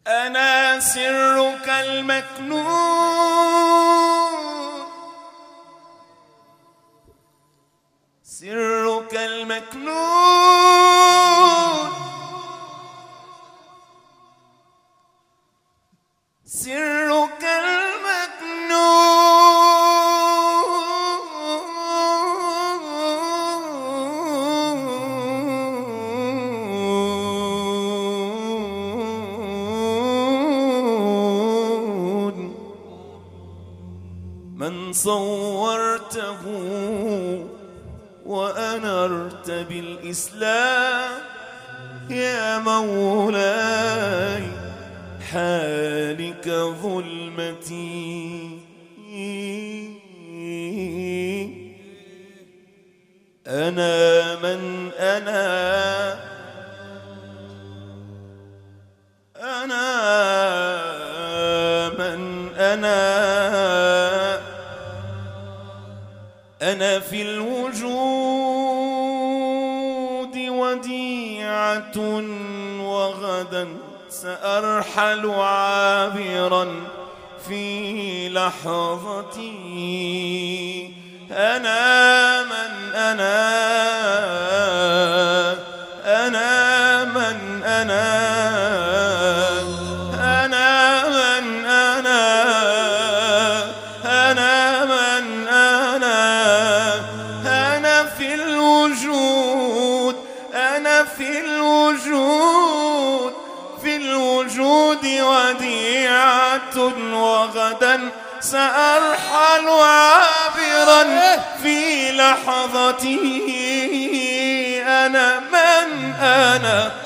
أنا سرك المكنون، سرك المكنون، سرك المكنون، من صورته وأنرت بالإسلام يا مولاي حالك ظلمتي. أنا من أنا من أنا في الوجود وديعة وغدا سأرحل عابرا في لحظتي. أنا من أنا من أنا من أنا في الوجود، أنا في الوجود، في الوجود وديعة وغدا سأرحل عابرا في لحظتي. أنا من أنا